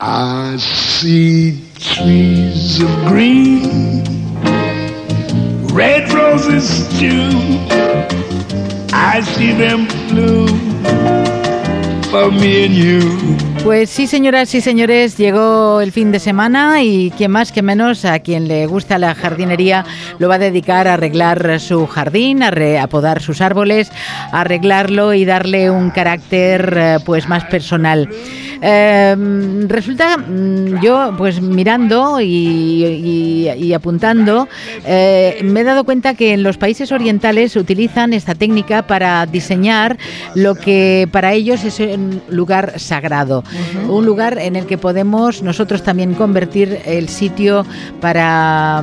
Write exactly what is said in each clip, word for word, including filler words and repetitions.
I see trees of green, red roses too. I see them bloom for me and you. Pues sí, señoras y señores, llegó el fin de semana y quien más que menos a quien le gusta la jardinería lo va a dedicar a arreglar su jardín, a, re, a podar sus árboles, a arreglarlo y darle un carácter eh, pues más personal. Eh, resulta, yo pues mirando y, y, y apuntando, eh, me he dado cuenta que en los países orientales utilizan esta técnica para diseñar lo que para ellos es un lugar sagrado. Uh-huh. Un lugar en el que podemos nosotros también convertir el sitio para,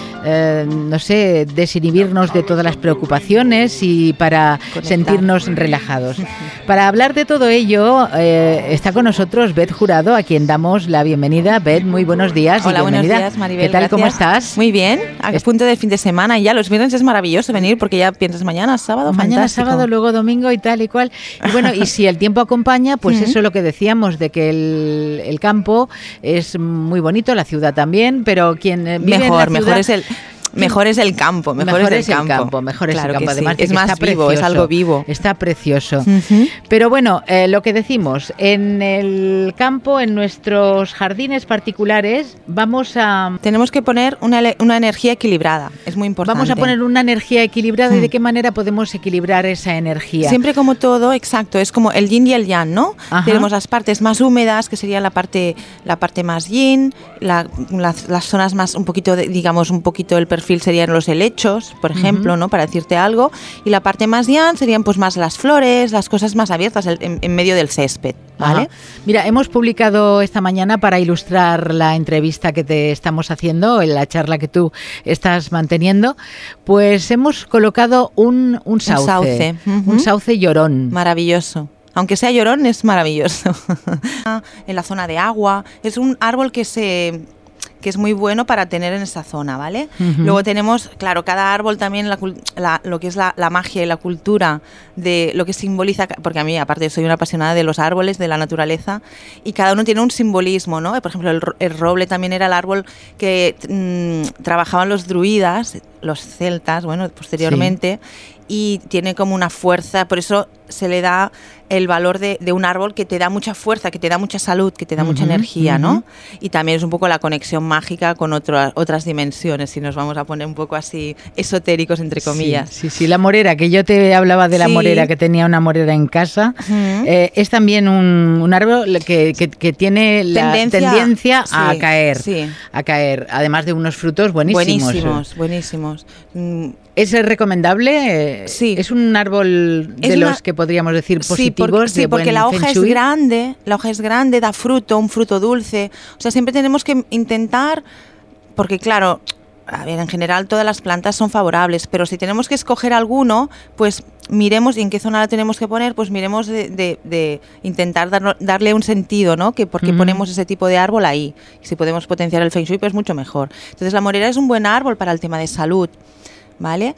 eh, no sé, desinhibirnos de todas las preocupaciones y para Conectar. sentirnos relajados. Para hablar de todo ello, eh, está con nosotros Beth Jurado, a quien damos la bienvenida. Beth, muy buenos días. Hola, y buenos días, Maribel. ¿Qué tal? Gracias. ¿Cómo estás? Muy bien, a es... punto del fin de semana y ya los viernes es maravilloso venir porque ya piensas mañana, sábado, mañana, fantástico. sábado, luego domingo y tal y cual. Y bueno, y si el tiempo acompaña, pues eso es lo que decíamos, de que el, el campo es muy bonito, la ciudad también, pero quien vive mejor, en la ciudad, mejor es el... Mejor es el campo, mejor, mejor es el campo. campo. Mejor claro es el campo, sí. además es más está vivo, precioso, es algo vivo. Está precioso. Uh-huh. Pero bueno, eh, lo que decimos, en el campo, en nuestros jardines particulares, vamos a... Tenemos que poner una, una energía equilibrada, es muy importante. Vamos a poner una energía equilibrada uh-huh. y de qué manera podemos equilibrar esa energía. Siempre como todo, exacto, es como el yin y el yang, ¿no? Ajá. Tenemos las partes más húmedas, que sería la parte, la parte más yin, la, las, las zonas más, un poquito, de, digamos, un poquito el perfil serían los helechos, por ejemplo, uh-huh. ¿no? Para decirte algo, y la parte más yang serían pues más las flores, las cosas más abiertas el, en, en medio del césped, ¿vale? Ajá. Mira, hemos publicado esta mañana para ilustrar la entrevista que te estamos haciendo, la charla que tú estás manteniendo, pues hemos colocado un, un sauce, un sauce, uh-huh. un sauce llorón. Maravilloso. Aunque sea llorón, es maravilloso. En la zona de agua, es un árbol que se... que es muy bueno para tener en esa zona, ¿vale? Uh-huh. Luego tenemos, claro, cada árbol también, la, la, lo que es la, la magia y la cultura de lo que simboliza, porque a mí, aparte, soy una apasionada de los árboles, de la naturaleza, y cada uno tiene un simbolismo, ¿no? Por ejemplo, el, el roble también era el árbol que mmm, trabajaban los druidas, los celtas, bueno, posteriormente, sí. Y tiene como una fuerza, por eso se le da el valor de, de un árbol que te da mucha fuerza, que te da mucha salud, que te da uh-huh, mucha energía, uh-huh. ¿no? Y también es un poco la conexión mágica con otro, otras dimensiones, si nos vamos a poner un poco así esotéricos, entre comillas. Sí, sí, sí. La morera, que yo te hablaba de la sí. morera, que tenía una morera en casa, uh-huh. eh, es también un, un árbol que, que, que tiene la tendencia, tendencia sí, a caer, sí. a caer, además de unos frutos buenísimos. Buenísimos, buenísimos. Mm. ¿Es recomendable? Sí. ¿Es un árbol de es los una... que podríamos decir positivos? Sí, porque, sí, de porque buen la hoja feng es shui? grande, la hoja es grande, da fruto, un fruto dulce. O sea, siempre tenemos que intentar, porque claro, a ver, en general todas las plantas son favorables, pero si tenemos que escoger alguno, pues miremos y en qué zona la tenemos que poner, pues miremos de, de, de intentar dar, darle un sentido, ¿no? Que por qué uh-huh. ponemos ese tipo de árbol ahí. Y si podemos potenciar el feng shui, pues mucho mejor. Entonces la morera es un buen árbol para el tema de salud, ¿vale?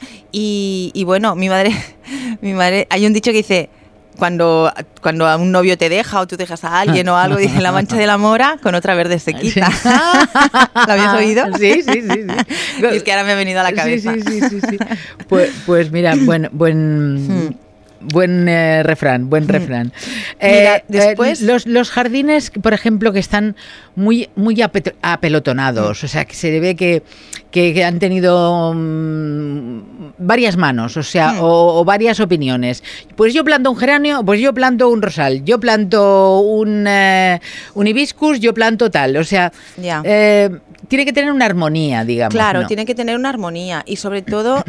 Y, y bueno, mi madre, mi madre, hay un dicho que dice, cuando, cuando a un novio te deja o tú dejas a alguien o algo, dice, la mancha de la mora con otra verde se quita. Sí. ¿Lo habías oído? Sí, sí, sí, sí. Es que ahora me ha venido a la cabeza. Sí, sí, sí, sí, sí. Pues, pues mira, buen... buen hmm. Buen eh, refrán, buen refrán. Eh, Mira, después eh, los, los jardines, por ejemplo, que están muy, muy apet- apelotonados, o sea, que se ve que, que, que han tenido mmm, varias manos, o sea, mm. o, o varias opiniones. Pues yo planto un geranio, pues yo planto un rosal, yo planto un, eh, un hibiscus, yo planto tal, o sea, yeah. eh, tiene que tener una armonía, digamos. Claro, ¿no? Tiene que tener una armonía y sobre todo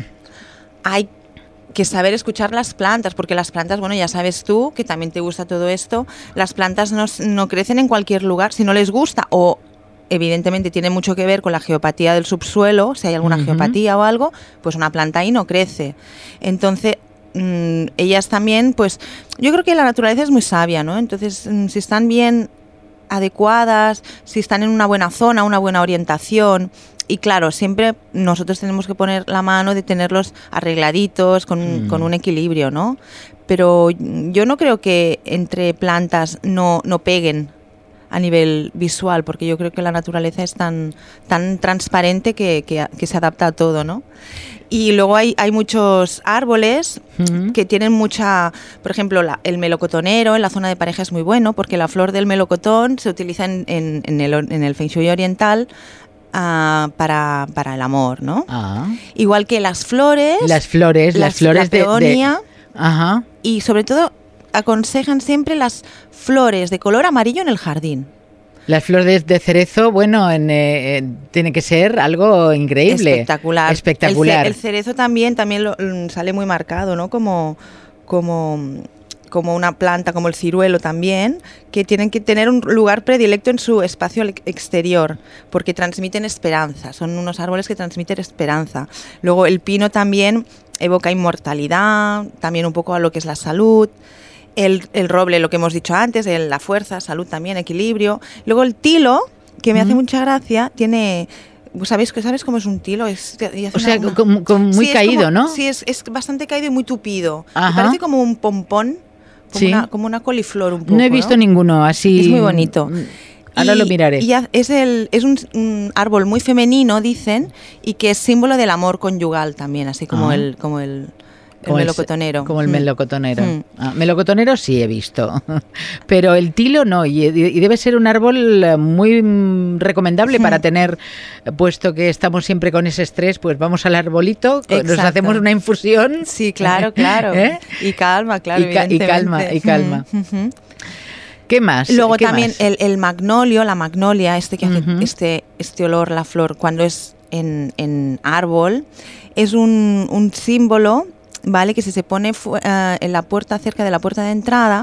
hay que saber escuchar las plantas, porque las plantas, bueno, ya sabes tú, que también te gusta todo esto, las plantas no, no crecen en cualquier lugar, si no les gusta, o evidentemente tiene mucho que ver con la geopatía del subsuelo, si hay alguna uh-huh. geopatía o algo, pues una planta ahí no crece. Entonces, mmm, ellas también, pues, yo creo que la naturaleza es muy sabia, ¿no? Entonces, mmm, si están bien adecuadas, si están en una buena zona, una buena orientación. Y claro, siempre nosotros tenemos que poner la mano de tenerlos arregladitos, con, mm. con un equilibrio, ¿no? Pero yo no creo que entre plantas no, no peguen. a nivel visual, porque yo creo que la naturaleza es tan, tan transparente que, que, que se adapta a todo, ¿no? Y luego hay, hay muchos árboles uh-huh. que tienen mucha, por ejemplo, la, el melocotonero en la zona de pareja es muy bueno, porque la flor del melocotón se utiliza en, en, en, el, en el Feng Shui oriental uh, para, para el amor, ¿no? Ah. Igual que las flores. Las flores, las, las flores la peonia, de... de... Ajá. Y sobre todo aconsejan siempre las flores de color amarillo en el jardín. Las flores de cerezo, bueno, en, eh, tiene que ser algo increíble. Espectacular. Espectacular. El, ce- el cerezo también, también lo, sale muy marcado, ¿no? Como, como, como una planta, como el ciruelo también, que tienen que tener un lugar predilecto en su espacio exterior, porque transmiten esperanza. Son unos árboles que transmiten esperanza. Luego el pino también evoca inmortalidad, también un poco a lo que es la salud. El, el roble, lo que hemos dicho antes, el, la fuerza, salud también, equilibrio. Luego el tilo, que me uh-huh. hace mucha gracia, tiene... ¿Sabéis, ¿Sabes cómo es un tilo? Es, o sea, una, como, como muy sí, caído, como, ¿no? Sí, es, es bastante caído y muy tupido. Parece como un pompón, como, sí. una, como una coliflor un poco. No he visto, ¿no?, ninguno así. Es muy bonito. Ahora y, lo miraré. Y es, el, es un, un árbol muy femenino, dicen, y que es símbolo del amor conyugal también, así como ah. el... Como el El como melocotonero. El, como el mm. melocotonero. Mm. Ah, melocotonero sí he visto, pero el tilo no, y, y debe ser un árbol muy recomendable mm. para tener, puesto que estamos siempre con ese estrés, pues vamos al arbolito, Exacto. nos hacemos una infusión. Sí, claro, claro. ¿Eh? Y calma, claro, y, ca- y calma, y calma. Mm-hmm. ¿Qué más? Luego ¿Qué también más? El, el magnolio, la magnolia, este que hace uh-huh. este, este olor, la flor, cuando es en, en árbol, es un, un símbolo... Vale, que si se pone fu- uh, en la puerta, cerca de la puerta de entrada,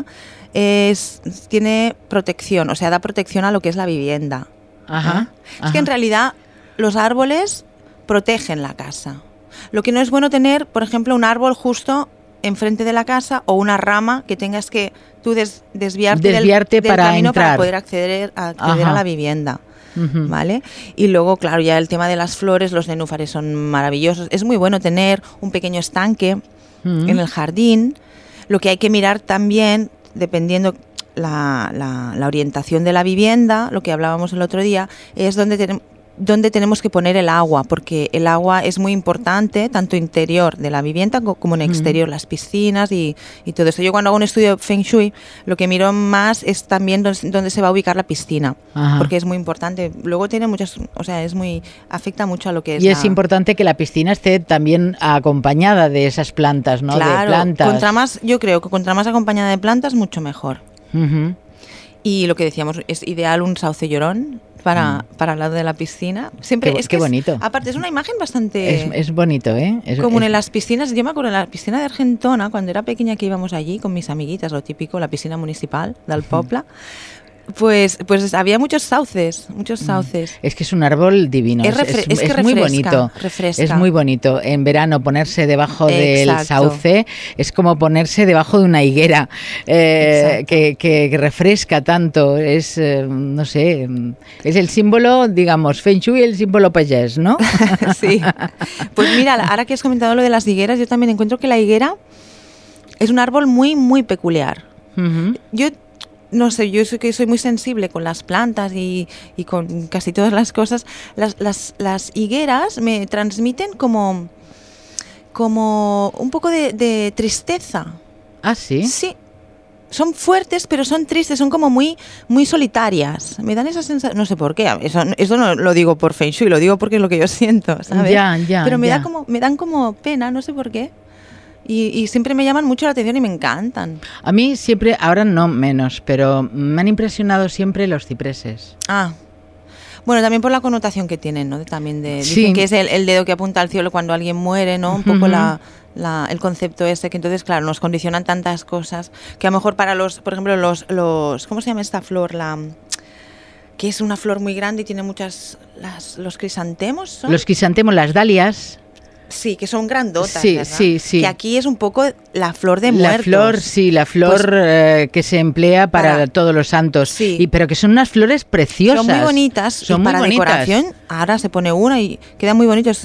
es, tiene protección, o sea, da protección a lo que es la vivienda. Ajá, ¿eh? ajá. Es que en realidad los árboles protegen la casa. Lo que no es bueno tener, por ejemplo, un árbol justo enfrente de la casa o una rama que tengas que tú des- desviarte, desviarte del, del para camino entrar. para poder acceder, a, acceder a la vivienda. Uh-huh. ¿Vale? Y luego, claro, ya el tema de las flores, los nenúfares son maravillosos. Es muy bueno tener un pequeño estanque uh-huh. en el jardín. Lo que hay que mirar también, dependiendo la, la, la orientación de la vivienda, lo que hablábamos el otro día, es donde tenemos... donde tenemos que poner el agua, porque el agua es muy importante, tanto interior de la vivienda como en exterior, mm. las piscinas y, y todo eso. Yo cuando hago un estudio de Feng Shui, lo que miro más es también dónde se va a ubicar la piscina, Ajá. porque es muy importante. Luego tiene muchas, o sea, es muy, afecta mucho a lo que es. Y la... es importante que la piscina esté también acompañada de esas plantas, ¿no? Claro, de plantas. Contra más, yo creo que contra más acompañada de plantas, mucho mejor. Uh-huh. Y lo que decíamos, es ideal un sauce llorón para, mm. para al lado de la piscina. Siempre qué, es que qué es, bonito. Aparte, es una imagen bastante... Es, es bonito, ¿eh? Es, común es... en las piscinas. Yo me acuerdo en la piscina de Argentona, cuando era pequeña, que íbamos allí con mis amiguitas, lo típico, la piscina municipal del Popla. Pues, pues había muchos sauces, muchos sauces. Es que es un árbol divino, es, refre- es, es, que es refresca, muy bonito, refresca. Es muy bonito. En verano ponerse debajo Exacto. del sauce es como ponerse debajo de una higuera eh, que, que, que refresca tanto. Es, eh, no sé, es el símbolo, digamos, Feng Shui, el símbolo payés, ¿no? Sí. Pues mira, ahora que has comentado lo de las higueras, yo también encuentro que la higuera es un árbol muy, muy peculiar. Uh-huh. Yo No sé, yo soy que soy muy sensible con las plantas y, y con casi todas las cosas. Las, las, las higueras me transmiten como, como un poco de, de tristeza. ¿Ah, sí? Sí. Son fuertes, pero son tristes, son como muy, muy solitarias. Me dan esa sensación, no sé por qué. Eso, eso no lo digo por Feng Shui, lo digo porque es lo que yo siento, ¿sabes? Ya, ya, pero me ya. da como, me dan como pena, no sé por qué. Y, y siempre me llaman mucho la atención y me encantan. A mí siempre, ahora no menos, pero me han impresionado siempre los cipreses. Ah, bueno, también por la connotación que tienen, ¿no? También de, sí. Dicen que es el, el dedo que apunta al cielo cuando alguien muere, ¿no? Un poco uh-huh. la, la, el concepto ese, que entonces, claro, nos condicionan tantas cosas, que a lo mejor para los, por ejemplo, los, los ¿cómo se llama esta flor? La... que es una flor muy grande y tiene muchas, las, los crisantemos, ¿son? Los crisantemos, las dalias. Sí, que son grandotas, sí, ¿verdad? Sí, sí. Que aquí es un poco la flor de muertos. La flor, sí, la flor pues, eh, que se emplea para, para todos los santos. Sí. Y, pero que son unas flores preciosas. Son muy bonitas. Son y muy para bonitas. decoración, ahora se pone una y queda muy bonito. Es,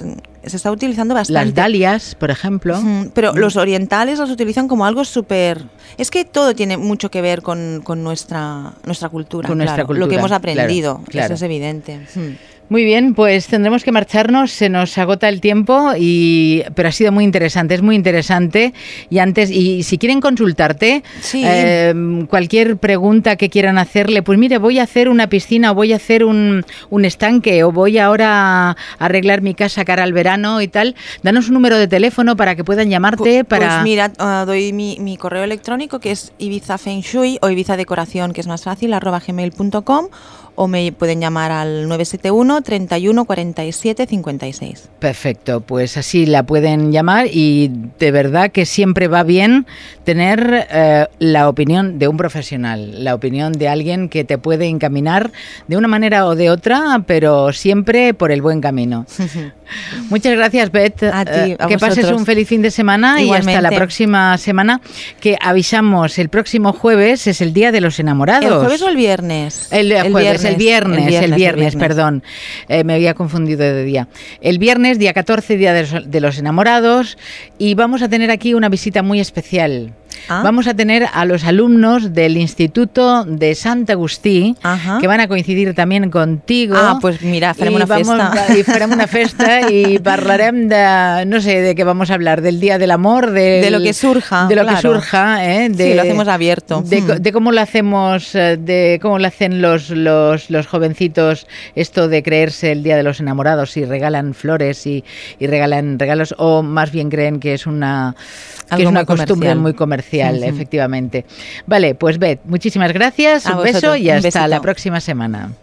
se está utilizando bastante. Las dalias, por ejemplo. Uh-huh. Pero mm. los orientales los utilizan como algo súper... Es que todo tiene mucho que ver con, con nuestra, nuestra cultura, con claro, nuestra cultura, lo que hemos aprendido, claro, claro. eso es evidente. Hmm. Muy bien, pues tendremos que marcharnos, se nos agota el tiempo, y pero ha sido muy interesante, es muy interesante. Y antes, y si quieren consultarte, sí. eh, cualquier pregunta que quieran hacerle, pues mire, voy a hacer una piscina, o voy a hacer un, un estanque, o voy ahora a arreglar mi casa cara al verano y tal, danos un número de teléfono para que puedan llamarte. Pues, para... pues mira, uh, doy mi, mi correo electrónico, que es Ibiza Feng Shui o Ibiza Decoración, que es más fácil, arroba gmail punto com, o me pueden llamar al nueve siete uno, treinta y uno, cuarenta y siete, cincuenta y seis. Perfecto, pues así la pueden llamar, y de verdad que siempre va bien tener eh, la opinión de un profesional, la opinión de alguien que te puede encaminar de una manera o de otra, pero siempre por el buen camino. Muchas gracias, Beth. A ti, a que vosotros. Pases un feliz fin de semana. Igualmente. Y hasta la próxima semana, que avisamos, el próximo jueves es el Día de los Enamorados. ¿El jueves o el viernes? El, el jueves, el viernes, el viernes, el viernes, perdón. Eh, me había confundido de día. El viernes, día catorce, Día de los, de los Enamorados, y vamos a tener aquí una visita muy especial. ¿Ah? Vamos a tener a los alumnos del Instituto de Sant Agustí, Ajá. que van a coincidir también contigo. Ah, pues mira, farem una vamos, festa. Y farem una festa y parlarem de, no sé, de qué vamos a hablar, del Día del Amor, del, de lo que surja. De lo claro. que surja, ¿eh? De, sí, lo hacemos abierto. De, hmm. de cómo lo hacemos, de cómo lo hacen los, los, los jovencitos, esto de creerse el Día de los Enamorados, y regalan flores y, y regalan regalos, o más bien creen que es una, que es una costumbre comercial. muy comercial, uh-huh. efectivamente. Vale, pues Beth, muchísimas gracias, a un vosotros, beso y hasta la próxima semana.